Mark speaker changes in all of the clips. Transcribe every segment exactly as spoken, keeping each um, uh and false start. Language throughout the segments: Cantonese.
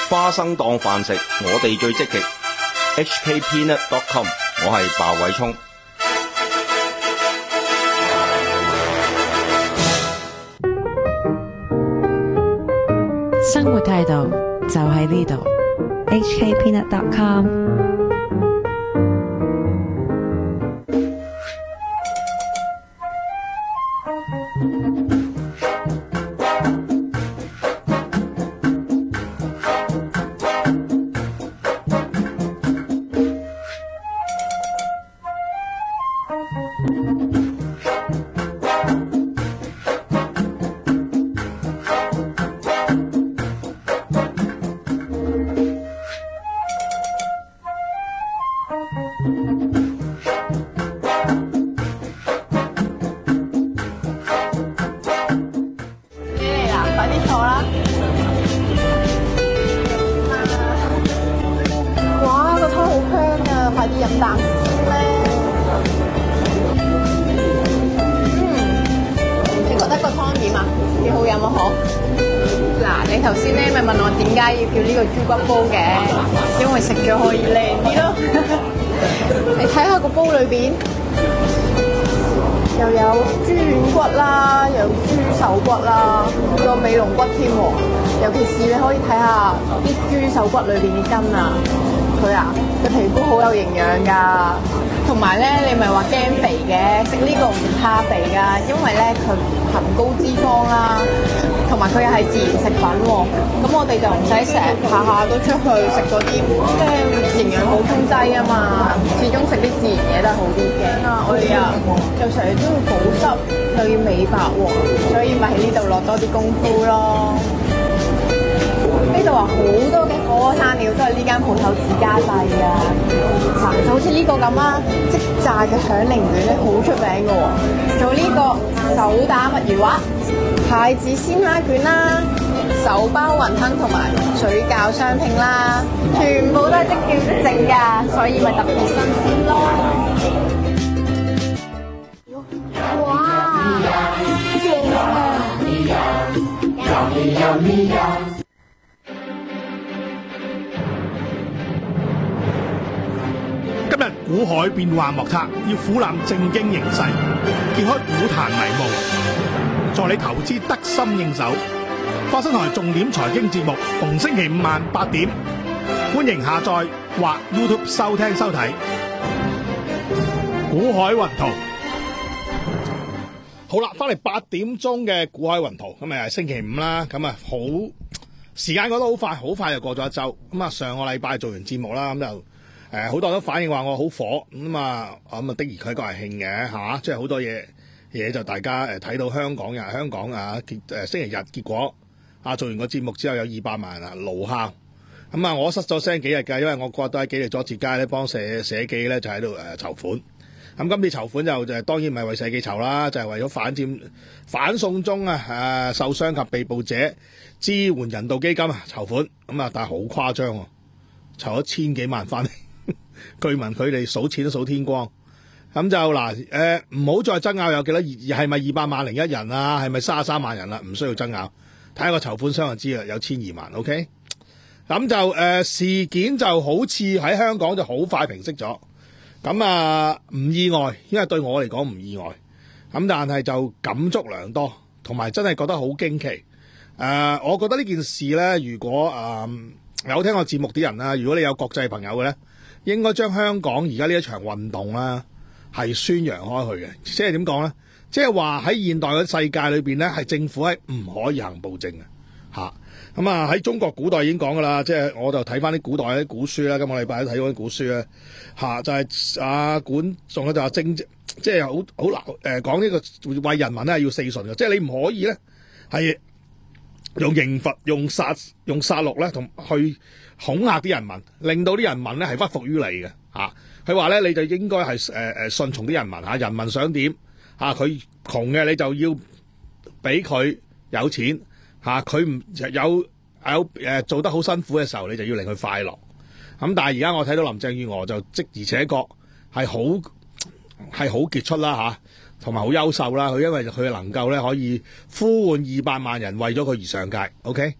Speaker 1: 花生當飯食，我哋最積極。H K Peanut dot com， 我係鮑偉聰。
Speaker 2: 生活態度就喺呢度。
Speaker 3: H K Peanut dot com。
Speaker 4: 裏邊嘅筋啊，佢啊嘅皮膚好有營養㗎，同埋咧你咪話驚肥嘅，食呢個唔怕肥㗎，因為咧佢含高脂肪啦，同埋佢又係自然食品喎，咁我哋就唔使成日下下都出去食嗰啲咩營養補充劑啊嘛，始終食啲自然嘢都係好啲嘅。啊，我哋啊又成日都要保濕，又要美白喎，所以咪喺呢度落多啲功夫咯。呢度話好多嘅火鍋餐料都係呢間鋪頭自家製㗎，嗱就好似呢個咁啊，即炸嘅響鈴卷咧好出名嘅喎，做呢個手打墨魚滑、蟹子鮮蝦卷啦、手包雲吞同埋水餃雙拼啦，全部都係即叫即整㗎，所以咪特別新鮮咯。哇！正啊！
Speaker 5: 今日股海變幻莫測，要俯覽正經形勢，揭開股壇迷霧，助你投資得心應手。花生台重點財經節目，逢星期五晚八點，歡迎下載或 YouTube 收聽收睇。股海雲圖，好啦，翻嚟八點鐘嘅股海雲圖，咁咪係星期五啦，咁啊好時間過得好快，好快就過咗一周。咁啊上個禮拜做完節目啦，咁就。誒好多人都反映話我好火咁啊，咁啊的而且確係興嘅嚇，即係好多嘢嘢就大家誒睇到香港人香港啊結誒星期日結果啊做完個節目之後有二百萬啊勞效，咁啊我失咗聲幾日㗎，因為我覺得喺幾利佐治街咧幫社社記咧就喺度誒籌款，咁今次籌款就就當然唔係為社記籌啦，就係、是、為咗反佔反送中啊誒、啊、受傷及被捕者支援人道基金啊籌款，咁啊但係好誇張喎，籌咗千幾萬翻嚟。據聞佢哋數錢都數天光，咁就嗱誒唔好再爭拗有幾多，係咪二百萬零一人啊？係咪三十三萬人啦、啊？唔需要爭拗，睇下個籌款箱就知啦，有千二萬 OK。咁就誒、呃、事件就好似喺香港就好快平息咗，咁啊唔意外，因為對我嚟講唔意外，咁但係就感觸良多，同埋真係覺得好驚奇。誒、呃，我覺得呢件事咧，如果誒、呃、有聽我節目啲人啦，如果你有國際朋友嘅咧。應該將香港而家呢一場運動啦，係宣揚開去嘅。即係點講咧？即係話喺現代嘅世界裏邊咧，係政府係唔可以行暴政嘅嚇。咁啊喺中國古代已經講噶啦，即係我就睇翻啲古代啲古書啦。今個禮拜都睇咗啲古書咧嚇，就係啊管仲咧就話政即係好好難誒講呢個為人民咧係要四順嘅，即係你唔可以咧係用刑罰、用殺、用殺戮咧同去。恐嚇啲人民，令到啲人民咧係屈服於你嘅嚇。佢話咧你就應該係誒誒順從啲人民嚇，人民想點嚇，佢窮嘅你就要俾佢有錢嚇，佢唔有有誒做得好辛苦嘅時候，你就要令佢快樂。咁但係而家我睇到林鄭月娥就即而且確係好係好傑出啦嚇，同埋好優秀啦。佢因為佢能夠咧可以呼喚二百萬人為咗佢而上街。OK。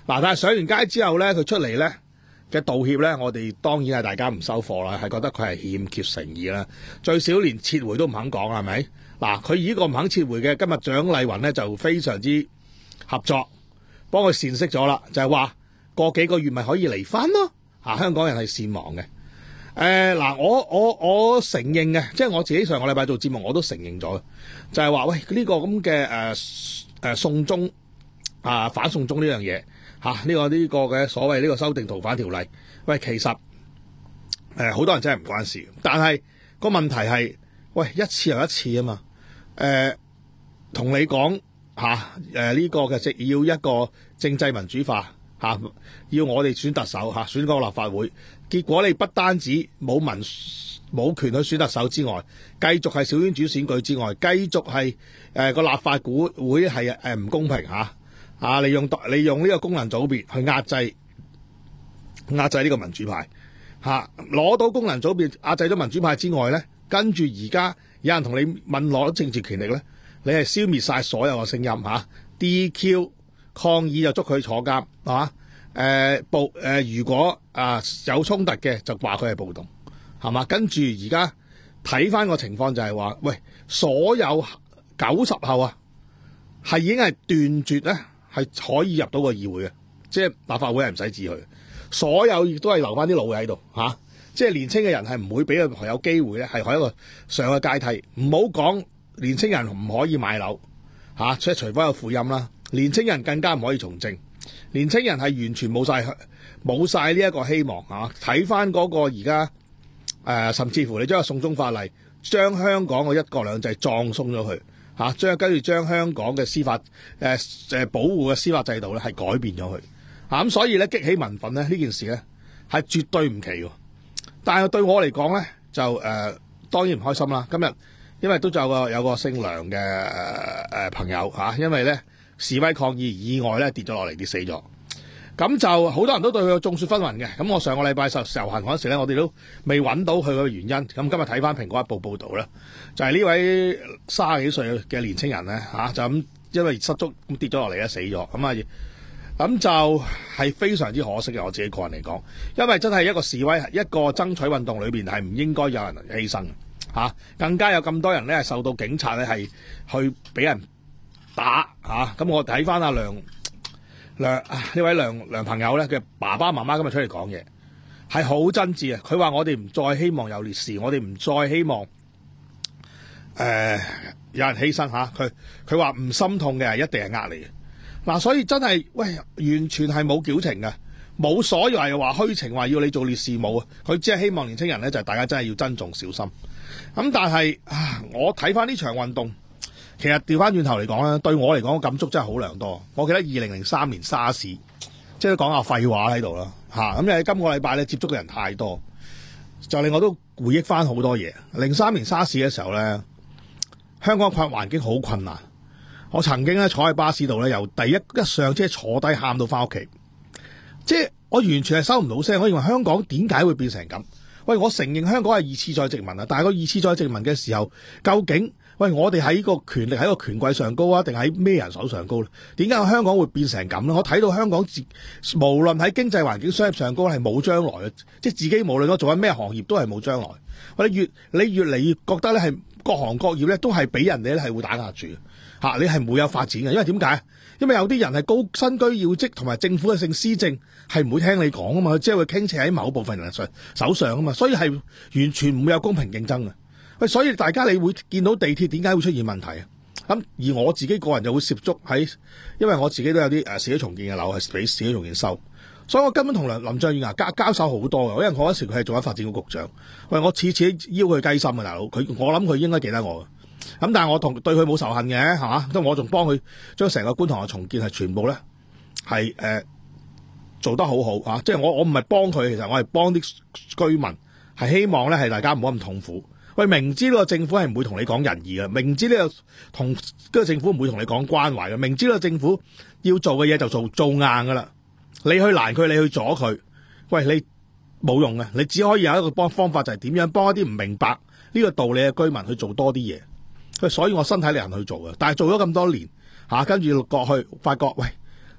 Speaker 5: 嗱，但係上完街之後咧，佢出嚟咧嘅道歉咧，我哋當然係大家唔收貨啦，係覺得佢係欠缺誠意啦，最少連撤回都唔肯講，係咪？嗱，佢呢個唔肯撤回嘅，今日蔣麗芸咧就非常之合作，幫佢善釋咗啦，就係話過幾個月咪可以離婚咯。啊，香港人係善忘嘅。誒、呃、嗱，我我我承認嘅，即係我自己上個禮拜做節目我都承認咗，就係話喂呢、這個咁嘅誒誒送中啊反送中呢樣嘢嚇呢個呢、這個嘅所謂呢個修訂逃犯條例，喂其實誒好、呃、多人真係唔關事，但係個問題係喂一次又一次啊嘛，誒、呃、同你講嚇誒呢個嘅即要一個政制民主化。嚇、啊！要我哋選特首嚇、啊，選個立法會，結果你不單止冇民冇權去選特首之外，繼續係小圈子選舉之外，繼續係誒個立法會係誒唔公平嚇啊！利用利用呢個功能組別去壓制壓制呢個民主派嚇，攞、啊、到功能組別壓制咗民主派之外咧，跟住而家有人同你問攞政治權力咧，你係消滅晒所有嘅聲音嚇、啊、D Q。抗議就捉佢坐監，係嘛？誒暴誒，如果啊、呃、有衝突嘅，就話佢係暴動，係嘛？跟住而家睇翻個情況就係話，喂，所有九十後啊，係已經係斷絕咧，係可以入到個議會嘅，即係立法會係唔使治佢，所有亦都係留翻啲老嘅喺度嚇，即係年青嘅人係唔會俾佢有機會咧，係喺一個上嘅階梯。唔好講年青人唔可以買樓嚇，即、啊、係除非有負音啦。年青人更加唔可以從政，年青人係完全冇晒冇晒呢一個希望嚇。睇翻嗰個而家誒，甚至乎你將個送中法例，將香港嘅一國兩制葬送咗佢嚇，將跟住將香港嘅司法誒誒、呃、保護嘅司法制度咧係改變咗佢嚇，咁所以咧激起民憤咧呢件事咧係絕對唔奇喎。但係對我嚟講咧就誒、呃、當然唔開心啦。今日因為都有個有個姓梁嘅誒誒朋友嚇、啊，因為咧。示威抗議意外咧跌咗落嚟，跌死咗。咁就好多人都對佢眾說紛紜嘅。咁我上個禮拜受遊行嗰陣時咧，我哋都未揾到佢嘅原因。咁今日睇翻《蘋果日報》報導咧，就係、是、呢位三十幾歲嘅年青人咧嚇、啊，就咁因為失足咁跌咗落嚟咧死咗。咁啊，咁就係非常之可惜嘅。我自己個人嚟講，因為真係一個示威、一個爭取運動裏邊係唔應該有人犧牲嚇、啊，更加有咁多人咧係受到警察咧係去俾人打嚇，咁、啊、我睇翻阿梁梁呢、啊、位梁梁朋友咧嘅爸爸媽媽今日出嚟講嘢係好真摯啊！佢話我哋唔再希望有烈士，我哋唔再希望誒、呃、有人犧牲嚇。佢佢話唔心痛嘅一定係呃你嘅嗱，所以真係喂完全係冇矯情嘅，冇所謂話虛情話要你做烈士冇啊！佢只係希望年青人咧就係、大家真係要珍重小心。咁但係啊，我睇翻呢場運動。其實調翻轉頭嚟講咧，對我嚟講感觸真係好良多。我記得二零零三年沙士，即係講下廢話喺度啦嚇。咁你今個禮拜咧接觸嘅人太多，就令我都回憶翻好多嘢。零三年沙士嘅時候咧，香港困環境好困難。我曾經咧坐喺巴士度咧，由第一一上車坐低喊到翻屋企，即係我完全係收唔到聲。我認為香港點解會變成咁？喂，我承認香港係二次再殖民啊，但係個二次再殖民嘅時候，究竟？喂，我哋喺個權力喺個權貴上高啊，定喺咩人手上高咧？點解香港會變成咁咧？我睇到香港自無論喺經濟環境、商業上高係冇將來嘅，即係自己無論我做緊咩行業都係冇將來。我哋越你越嚟越覺得咧係各行各業咧都係俾人哋咧係會打壓住嚇，你係唔會有發展嘅。因為點解？因為有啲人係高身居要職同埋政府嘅性施政係唔會聽你講啊嘛，即係會傾斜喺某部分人上手上啊嘛，所以係完全唔會有公平競爭嘅。喂，所以大家你會見到地鐵點解會出現問題啊？咁而我自己個人就會涉足喺，因為我自己都有啲誒市區重建嘅樓係俾市區重建收，所以我根本同林林鄭月娥交交手好多嘅。因為嗰陣時佢係做緊發展局局長，喂，我次次邀佢雞心嘅大佬，佢我諗佢應該記得我嘅。咁但係我同對佢冇仇恨嘅，係嘛？咁我仲幫佢將成個觀塘嘅重建係全部咧係誒做得好好啊！即係我我唔係幫佢，其實我係幫啲居民，係希望咧係大家唔好咁痛苦。喂，明知呢個政府係唔會同你講仁義嘅，明知呢個同呢個政府唔會同你講關懷嘅，明知呢個政府要做嘅嘢就做做硬噶啦，你去攔佢，你去阻佢，喂，你冇用嘅，你只可以有一個幫方法，就係點樣幫一啲唔明白呢個道理嘅居民去做多啲嘢。喂，所以我身體力行去做嘅，但係做咗咁多年嚇，跟住過去發覺，喂，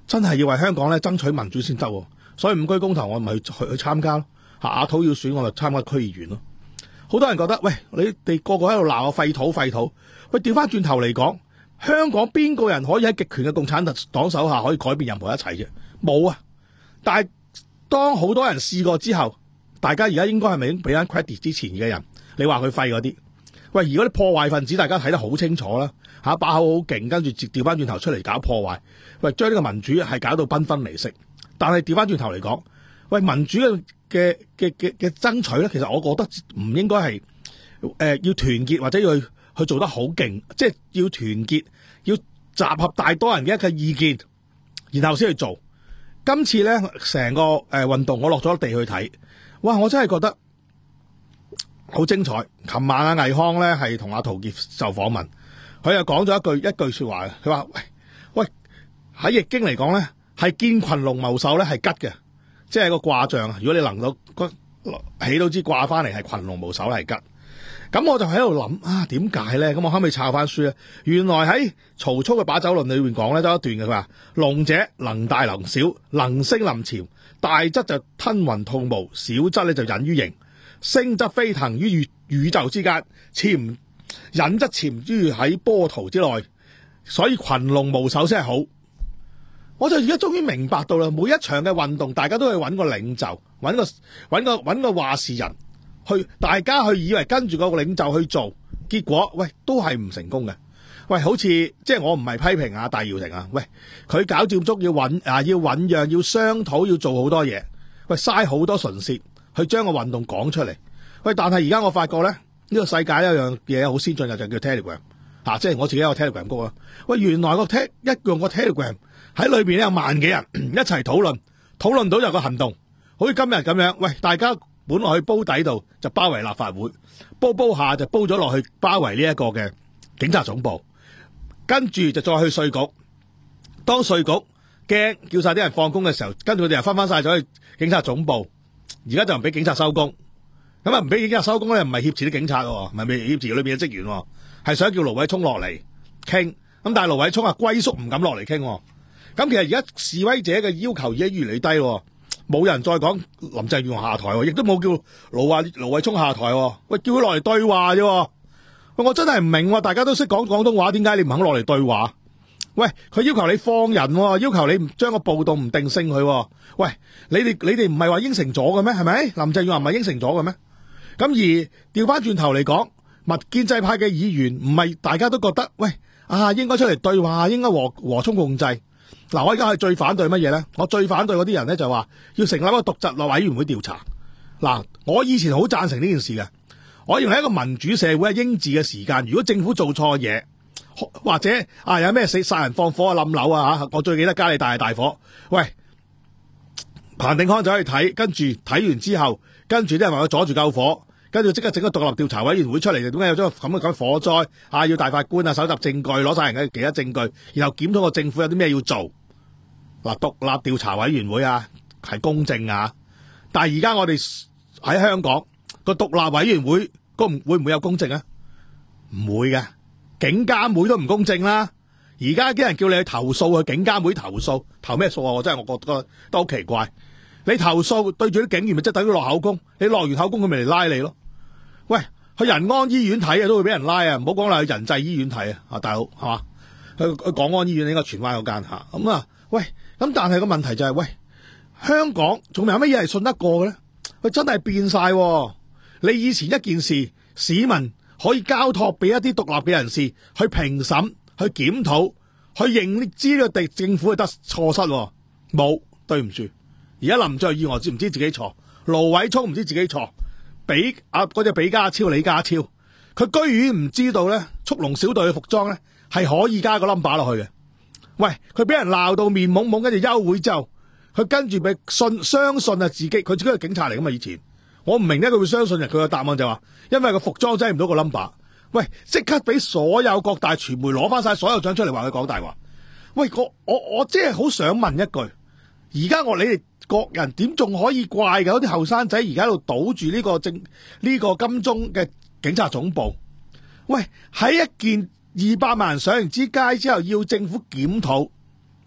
Speaker 5: 真係要為香港咧爭取民主先得喎。所以五區公投我咪去去去參加咯。嚇，阿土要選我就參加區議員咯。好多人覺得喂，你哋個個喺度鬧我廢土廢土，喂，調翻轉頭嚟講，香港邊個人可以喺極權嘅共產黨手下可以改變任何一切啫？冇啊！但係當好多人試過之後，大家而家應該係咪已經俾翻 credit 之前嘅人？你話佢廢嗰啲，喂，如果啲破壞分子大家睇得好清楚啦，嚇把口好勁，跟住調翻轉頭出嚟搞破壞，喂，將呢個民主係搞到繽紛離析。但係調翻轉頭嚟講，喂，民主嘅嘅嘅嘅嘅爭取咧，其實我覺得唔應該係誒、呃、要團結或者要去去做得好勁，即係要團結，要集合大多人嘅一個意見，然後先去做。今次咧成個誒運動，我落咗地去睇，哇！我真係覺得好精彩。琴晚阿倪匡咧係同阿陶傑受訪問，佢又講咗一句一句說話嘅，佢話：喂喂，喺易經嚟講咧，係見群龍謀首咧係吉嘅，即係個卦象啊！如果你能夠起到支卦翻嚟係群龍謀首係吉。咁我就喺度諗啊，點解咧？咁我後尾抄翻書咧，原來喺曹操嘅把酒論裏面講咧，都一段嘅。佢話：龍者能大能小，能升能潛，大則就吞雲吐霧，小則咧就隱於形，升則飛騰於宇宇宙之間，潛隱則潛於喺波濤之內。所以群龍無首先係好。我就而家終於明白到啦，每一場嘅運動，大家都係揾個領袖，揾個揾個揾個話事人。去大家去以為跟住個領袖去做，結果喂都係唔成功嘅。喂，好似即係我唔係批評啊戴耀廷啊，喂佢搞佔中要醞啊要醞釀要商討要做好多嘢，喂嘥好多唇舌去將個運動講出嚟。喂，但係而家我發覺咧，呢、呢個世界有一樣嘢好先進嘅就叫 Telegram 嚇、啊，即係我自己有個 Telegram 谷啊。喂，原來個 Te 一用個 Telegram 喺裏邊有萬幾人一齊討論，討論到有個行動，好似今日咁樣。喂，大家。本來去煲底度就包圍立法會，煲煲下就煲咗落去包圍呢一個嘅警察總部，跟住就再去稅局。當稅局驚叫晒啲人放工嘅時候，跟住佢哋又分翻晒咗去警察總部。而家就唔俾警察收工，咁啊唔俾警察收工咧，唔係挾持啲警察喎，唔係挾持裏邊嘅職員，係想叫盧偉聰落嚟傾。咁但係盧偉聰啊龜縮唔敢落嚟傾。咁其實而家示威者嘅要求已經越嚟越低。冇人再講林鄭月娥下台，亦都冇叫盧華盧偉聰下台。喂，叫佢落嚟對話啫。喂，我真係唔明，大家都識講廣東話，點解你唔肯落嚟對話？喂，佢要求你放人，要求你唔將個暴動唔定性佢。喂，你哋你哋唔係話應承咗嘅咩？係咪？林鄭月娥唔係應承咗嘅咩？咁而調翻轉頭嚟講，民建制派嘅議員唔係大家都覺得喂啊，應該出嚟對話，應該和和衷共濟。嗱，我而家係最反對乜嘢咧？我最反對嗰啲人咧就話要成立一個獨立委員會調查。嗱，我以前好贊成呢件事嘅。我認為一個民主社會係英治嘅時間，如果政府做錯嘢，或者啊有咩死殺人放火啊冧樓啊吓，我最記得嘉利大大火。喂，彭定康走去睇，跟住睇完之後，跟住啲人話佢阻住救火，跟住即刻整個獨立調查委員會出嚟，點解有咗咁嘅咁火災啊？要大法官啊搜集證據，攞晒人嘅其他證據，然後檢討個政府有啲咩要做。嗱，獨立調查委員會啊，係公正啊，但係而家我哋喺香港個獨立委員會，公會唔會有公正啊？唔會嘅，警監會都唔公正啦。而家啲人叫你去投訴，去警監會投訴，投咩訴啊？我真係我覺得都好奇怪。你投訴對住啲警員，咪即係等於落口供。你落完口供，佢咪嚟拉你咯？喂，去仁安醫院睇啊，都會俾人拉啊！唔好講啦，去仁濟醫院睇啊，啊大佬係嘛？去去港安醫院應該荃灣嗰間吓咁啊。喂，咁但係個問題就係、是，喂，香港仲有乜嘢係信得過嘅咧？佢真係變晒。你以前一件事，市民可以交託俾一啲獨立嘅人士去評審、去檢討、去認知呢個地政府係得錯失。冇，對唔住。而家林鄭月娥知唔知自己錯？盧偉聰唔知自己錯。比啊嗰隻比家超、李家超，佢居然唔知道咧，速龍小隊嘅服裝咧係可以加個 number 落去嘅。喂，佢俾人鬧到面懵懵，跟住休會之後，佢跟住俾信相信啊自己，佢自己係警察嚟噶嘛？以前我唔明咧，佢會相信人。佢個答案就話，因為個服裝擠唔到個 number。喂，即刻俾所有各大傳媒攞翻晒所有獎出嚟，話佢講大話。喂，我我我即係好想問一句，而家我你哋各人點仲可以怪嘅？嗰啲後生仔而家喺度堵住呢個政呢、呢個金鐘嘅警察總部。喂，喺一件二百萬人上完之街之後，要政府檢討，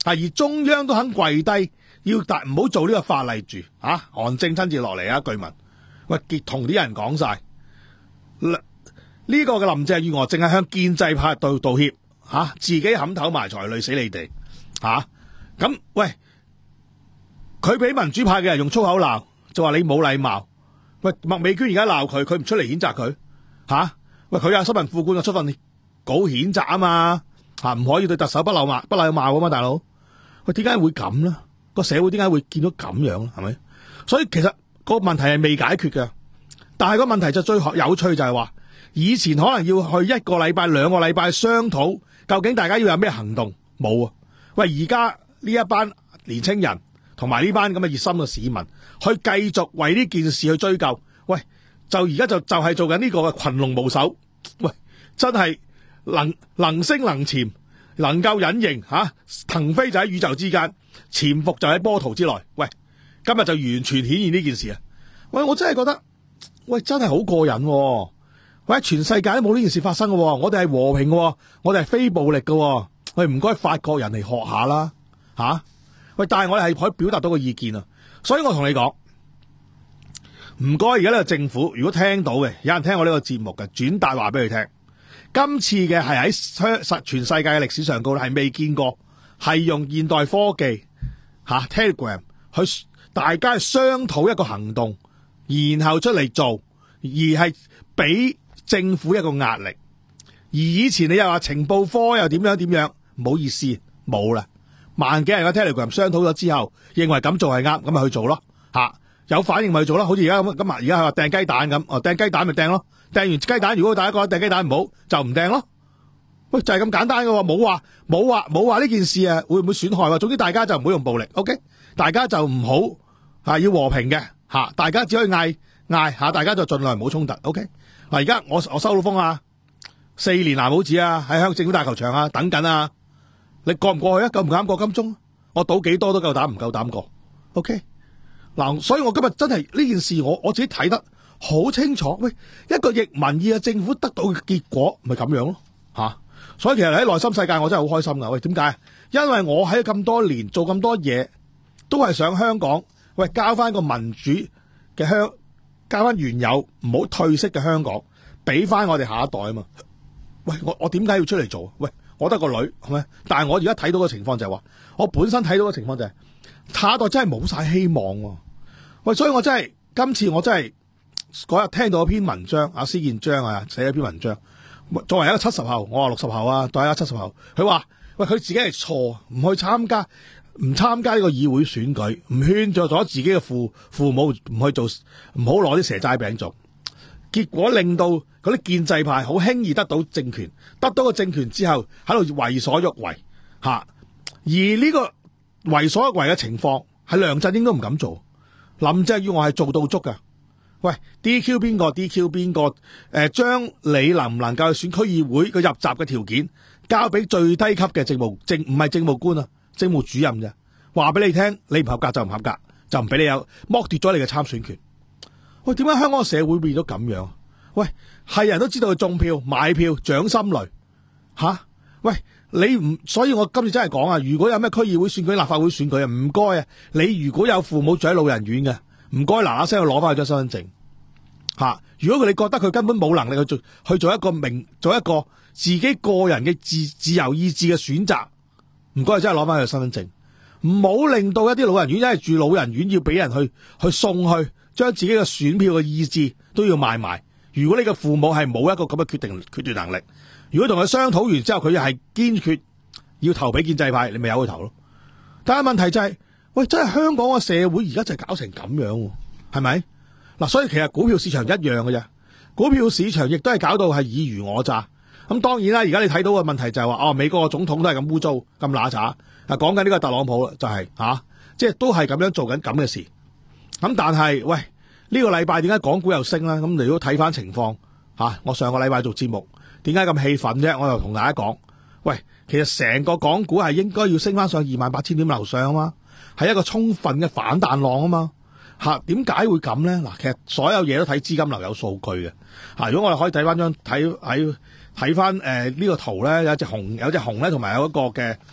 Speaker 5: 而中央都肯跪低，要大唔好做呢個法例住啊！韓正親自落嚟啊，據聞喂，同啲人講晒呢個嘅林鄭月娥淨係向建制派道道歉吓、啊，自己冚頭埋財累死你哋吓。咁、啊、喂，佢俾民主派嘅人用粗口鬧，就話你冇禮貌。喂，麥美娟而家鬧佢，佢唔出嚟譴責佢吓？喂，佢有新聞副官就出份稿譴責啊嘛吓，唔可以對特首不禮貌不禮貌啊嘛，大佬。喂，點解會咁咧？個社會點解會見到咁樣咧？係咪？所以其實個問題係未解決嘅，但係個問題就最有趣就係話，以前可能要去一個禮拜、兩個禮拜商討，究竟大家要有咩行動，冇啊。喂，而家呢一班年青人同埋呢班咁嘅熱心嘅市民，去繼續為呢件事去追究。喂，就而家就就係做緊呢個嘅群龍無首。喂，真係能能升能潛，能夠隱形吓，騰飛就喺宇宙之間，潛伏就喺波濤之內。喂，今日就完全顯現呢件事啊！喂，我真係覺得，喂，真係好過癮喎。喂，全世界都冇呢件事發生嘅，我哋係和平嘅，我哋係非暴力嘅。喂，唔該法國人嚟學下啦，吓、啊！喂，但係我哋係可以表達到個意見啊，所以我同你講，唔該，而家呢個政府如果聽到嘅，有人聽我呢個節目嘅，轉達話俾佢聽，今次嘅係喺實全世界嘅歷史上高係未見過，係用現代科技吓、啊、Telegram 去大家商討一個行動，然後出嚟做，而係俾政府一個壓力。而以前你又話情報科又點樣點樣，唔好意思，冇啦。萬幾人嘅 Telegram 商討咗之後，認為咁做係啱，咁咪去做咯吓，有反應咪去做咯。好似而家咁，咁啊而家係話掟雞蛋咁，哦掟雞蛋咪掟咯，掟完雞蛋如果大家覺得掟雞蛋唔好，就唔掟咯。喂，就係咁簡單嘅喎，冇話冇話冇話呢件事啊會唔會損害？總之大家就唔好用暴力 ，OK？ 大家就唔好吓要和平嘅吓，大家只可以嗌嗌吓，大家就盡量唔好衝突 ，OK？ 嗱，而家我我收到風啊，四年藍帽子啊，喺香港政府大球場啊等緊啊。你過唔過去啊？夠唔夠膽過金鐘？我賭幾多都夠膽，唔夠膽過。OK， 嗱，所以我今日真係呢件事我，我我自己睇得好清楚。喂，一個逆民意嘅政府得到嘅結果，咪咁樣咯吓、啊。所以其實喺內心世界，我真係好開心噶。喂，點解？因為我喺咁多年做咁多嘢，都係想香港喂交翻個民主嘅香，交翻原有唔好退色嘅香港，俾翻我哋下一代啊嘛。喂，我我點解要出嚟做？喂。我得個女係咪？但係我而家睇到嘅情況就係話，我本身睇到嘅情況就係、是、下一代真係冇晒希望喎。喂，所以我真係今次我真係嗰日聽到一篇文章，阿施建章啊寫一篇文章，作為一個七十後，我話六十後啊，作為一個七十後，佢話喂佢自己係錯，唔去參加，唔參加呢個議會選舉，唔勸咗咗自己嘅父父母唔去做，唔好攞啲蛇齋餅做。結果令到嗰啲建制派好輕易得到政權，得到個政權之後喺度為所欲為吓，而呢個為所欲為嘅情況係梁振英都唔敢做，林鄭月娥係做到足㗎。喂 ，D Q 邊個 D Q 邊個？誒，將你能唔能夠選區議會個入閘嘅條件交俾最低級嘅政務政唔係政務官啊，政務主任啫。話俾你聽，你唔合格就唔合格，就唔俾你有剝奪咗你嘅參選權。喂，點解香港嘅社會變咗咁樣？喂，係人都知道佢種票、買票、掌心雷吓。喂，你唔，所以我今次真係講啊，如果有咩區議會選舉、立法會選舉啊，唔該啊，你如果有父母住喺老人院嘅，唔該嗱嗱聲去攞翻佢張身份證吓。如果佢哋覺得佢根本冇能力去做去做一個明做一個自己個人嘅自自由意志嘅選擇，唔該真係攞翻佢身份證，唔好令到一啲老人院因為住老人院要俾人去去送去。將自己嘅選票嘅意志都要賣埋。如果你嘅父母係冇一個咁嘅決定決斷能力，如果同佢商討完之後佢係堅決要投俾建制派，你咪由佢投咯。但係問題就係、是，喂，真係香港嘅社會而家就係搞成咁樣，係咪？嗱，所以其實股票市場一樣嘅啫，股票市場亦都係搞到係爾虞我詐。咁當然啦，而家你睇到嘅問題就係話，哦，美國嘅總統都係咁污糟、咁乸渣。啊，講緊呢個特朗普就係、是、吓、啊，即係都係咁樣做緊咁嘅事。咁但係喂，呢、這個禮拜點解港股又升啦？咁你如果睇翻情況吓、啊，我上個禮拜做節目，點解咁氣憤啫？我又同大家講，喂，其實成個港股係應該要升翻上二萬八千點樓上啊嘛，係一個充分嘅反彈浪啊嘛。吓，點解會咁咧？嗱，其實所有嘢都睇資金流有數據嘅。吓，如果我哋可以睇翻張睇喺睇翻誒呢個圖咧，有隻熊有隻熊咧，同埋有一個嘅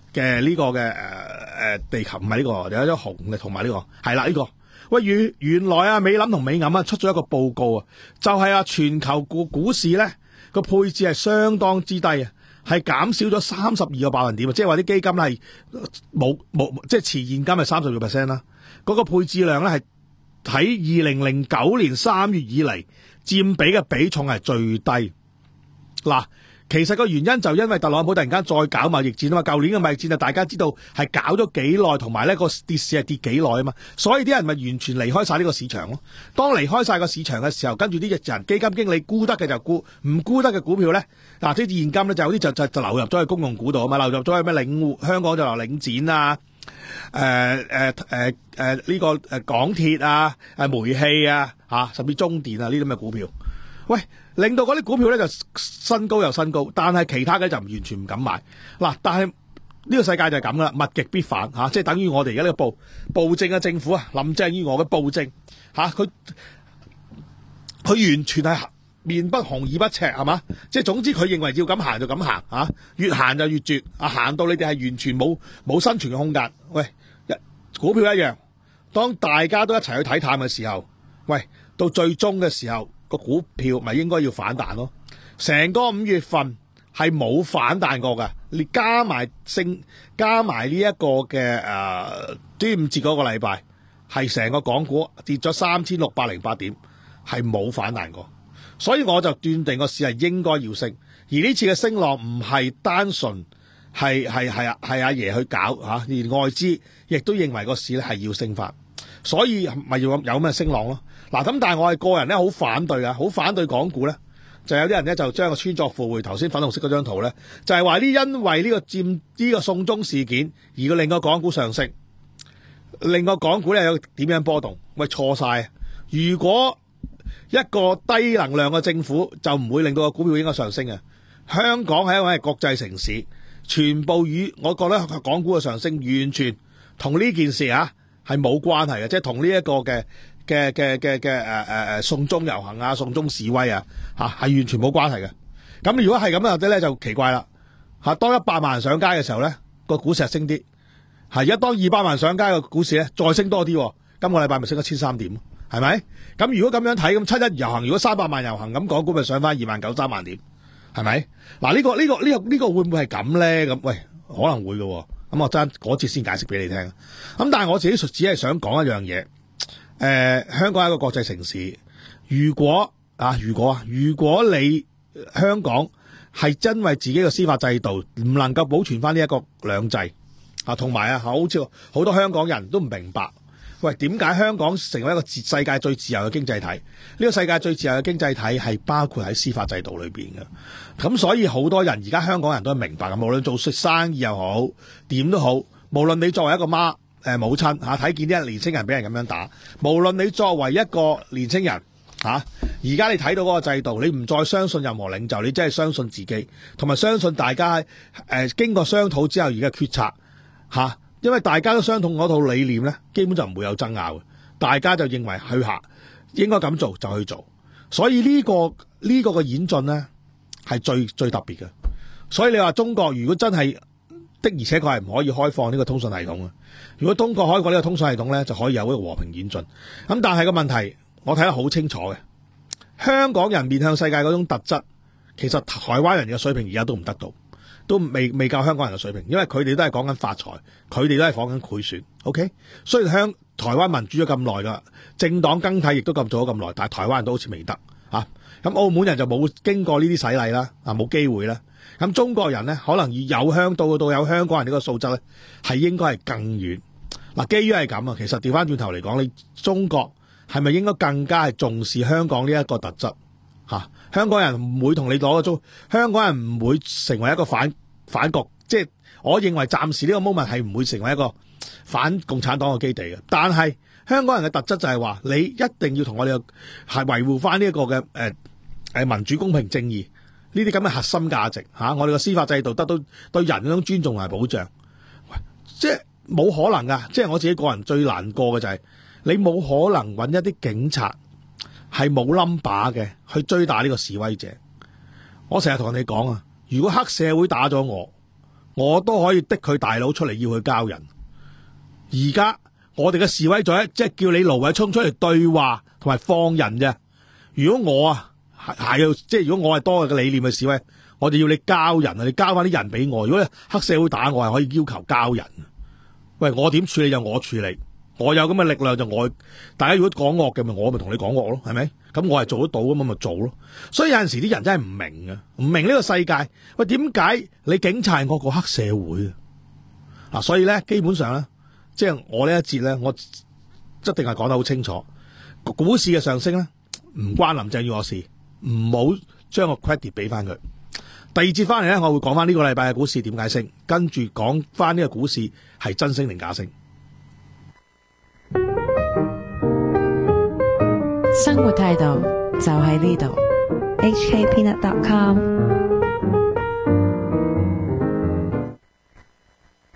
Speaker 5: 嘅呢個嘅誒誒地球唔係呢個，有一張紅嘅同埋呢個係啦呢個。喂，原原來啊美林同美銀啊出咗一個報告啊，就係、是、啊全球股股市咧個配置係相當之低啊，係減少咗三十二個百分點啊，即係話啲基金係冇冇即係持現金係三十個 percent 啦，嗰、那個配置量咧係喺二零零九年三月以嚟佔比嘅比重係最低。嗱，其實個原因就因為特朗普突然間再搞貿易戰啊嘛，舊年嘅貿易戰啊大家知道係搞咗幾耐，同埋呢個跌市係跌幾耐啊嘛，所以啲人咪完全離開晒呢個市場咯。當離開晒個市場嘅時候，跟住啲人基金經理沽得嘅就沽，唔沽得嘅股票咧，嗱啲現金咧就有啲就就就流入咗去公用股度啊嘛，流入咗去咩領匯，香港就流領展啊，誒誒誒誒呢個誒港鐵啊，誒煤氣啊嚇，甚至中電啊呢啲咁嘅股票。喂，令到嗰啲股票咧就新高又新高，但係其他嘅就完全唔敢買。嗱，但係呢個世界就係咁噶啦，物極必反嚇、啊，即係等於我哋而家呢個暴暴政嘅政府啊，林鄭月娥嘅暴政嚇，佢、啊、佢完全係面不紅耳不赤係嘛？即係總之佢認為要咁行就咁行嚇，越行就越絕啊，行到你哋係完全冇冇生存嘅空間。喂，股票一樣，當大家都一齊去睇淡嘅時候，喂，到最終嘅時候。個股票咪應該要反彈咯，成個五月份係冇反彈過噶，你加埋升加埋呢一個嘅誒端午節嗰個禮拜，係成個港股跌咗三千六百零八點，係冇反彈過，所以我就斷定個市係應該要升，而呢次嘅升浪唔係單純係係係啊係阿爺去搞嚇，而外資亦都認為個市咧係要升翻，所以咪要有咩升浪咯。嗱咁，但係我係個人咧，好反對啊，好反對港股咧，就有啲人咧就將個穿鑿附會頭先粉紅色嗰張圖咧，就係話呢因為呢個佔呢個送中事件而佢令個港股上升，令個港股咧有點樣波動？喂，錯晒！如果一個低能量嘅政府就唔會令到個股票應該上升嘅。香港係一個係國際城市，全部與我覺得港股嘅上升完全同呢件事啊係冇關係嘅，即係同呢一個嘅。嘅嘅嘅嘅誒誒誒送中遊行啊，送中示威啊，嚇、啊、係完全冇關係嘅。咁如果係咁樣咧，就奇怪啦嚇。當一百萬人上街嘅時候咧，個股市升啲；係而家當二百萬人上街個股市咧，再升多啲。今個禮拜咪升咗千三點，係咪？咁如果咁樣睇，咁七一遊行，如果三百萬遊行，咁港股咪上翻二萬九三萬點，係咪？嗱、呢個，呢、呢個呢、呢個呢、呢個呢、呢個會唔會係咁咧？咁喂，可能會嘅。咁我真嗰次先解釋俾你聽。咁但係我自己只係想講一樣嘢。誒、呃，香港係一個國際城市。如果啊，如果啊，如果你香港係因為自己嘅司法制度唔能夠保存翻呢一個兩制啊，同埋啊，好似好多香港人都唔明白，喂，點解香港成為一個世界最自由嘅經濟體？呢、這個世界最自由嘅經濟體係包括喺司法制度裏邊嘅。咁所以好多人而家香港人都係明白嘅，無論做生意又好，點都好，無論你作為一個媽。誒，母親吓睇見啲年青人俾人咁樣打，無論你作為一個年青人吓，而家你睇到嗰個制度，你唔再相信任何領袖，你真係相信自己，同埋相信大家誒、呃、經過商討之後而家決策吓，因為大家都相同嗰套理念咧，基本就唔會有爭拗嘅，大家就認為去下應該咁做就去做，所以呢、這個呢、這個嘅演進咧係最最特別嘅。所以你話中國如果真係的而且確係唔可以開放呢個通訊系統啊！如果中國開過呢個通訊系統咧，就可以有一個和平演進。咁但係個問題，我睇得好清楚嘅，香港人面向世界嗰種特質，其實台灣人嘅水平而家都唔得到，都未未夠香港人嘅水平，因為佢哋都係講緊發財，佢哋都係講緊賄選。OK，雖然香台灣民主咗咁耐噶，政黨更替亦都咁做咗咁耐，但係台灣人都好似未得啊。咁澳門人就冇經過呢啲洗禮啦，啊冇機會啦。咁中國人咧，可能要有香到到有香港人呢個素質咧，係應該係更遠。嗱，基於係咁啊，其實調翻轉頭嚟講，你中國係咪應該更加係重視香港呢一個特質？吓、啊，香港人唔會同你攞個租，香港人唔會成為一個反反國，即係我認為暫時呢個 moment 係唔會成為一個反共產黨嘅基地嘅。但係香港人嘅特質就係話，你一定要同我哋係維護翻呢一個嘅誒誒民主、公平、正義。呢啲咁嘅核心價值嚇、啊，我哋個司法制度得到對人嗰種尊重同埋保障，喂，即係冇可能噶。即係我自己個人最難過嘅就係、是、你冇可能揾一啲警察係冇 number 嘅去追打呢個示威者。我成日同人哋講啊，如果黑社會打咗我， 我都可以的佢大佬出嚟要去交人。而家我哋嘅示威者即係叫你盧偉聰出嚟對話同埋放人啫。如果我啊係係即係如果我係多嘅理念嘅示威，我就要你交人啊！你交翻啲人俾我。如果黑社會打我，係可以要求交人。喂，我點處理就我處理，我有咁嘅力量就我。大家如果講惡嘅咪我咪同你講惡咯，係咪？咁我係做得到咁咪做咯。所以有陣時啲人真係唔明啊，唔明呢個世界。喂，點解你警察係惡過黑社會啊？嗱，所以咧基本上咧，即係我呢一節咧，我一定係講得好清楚。股市嘅上升咧，唔關林鄭月娥事，唔好將個 credit 俾翻佢。第二節翻嚟咧，我會講翻呢個禮拜嘅股市點解升，跟住講翻呢個股市係真升定假升。
Speaker 2: 生活態度就喺呢度。
Speaker 3: H K Peanut dot com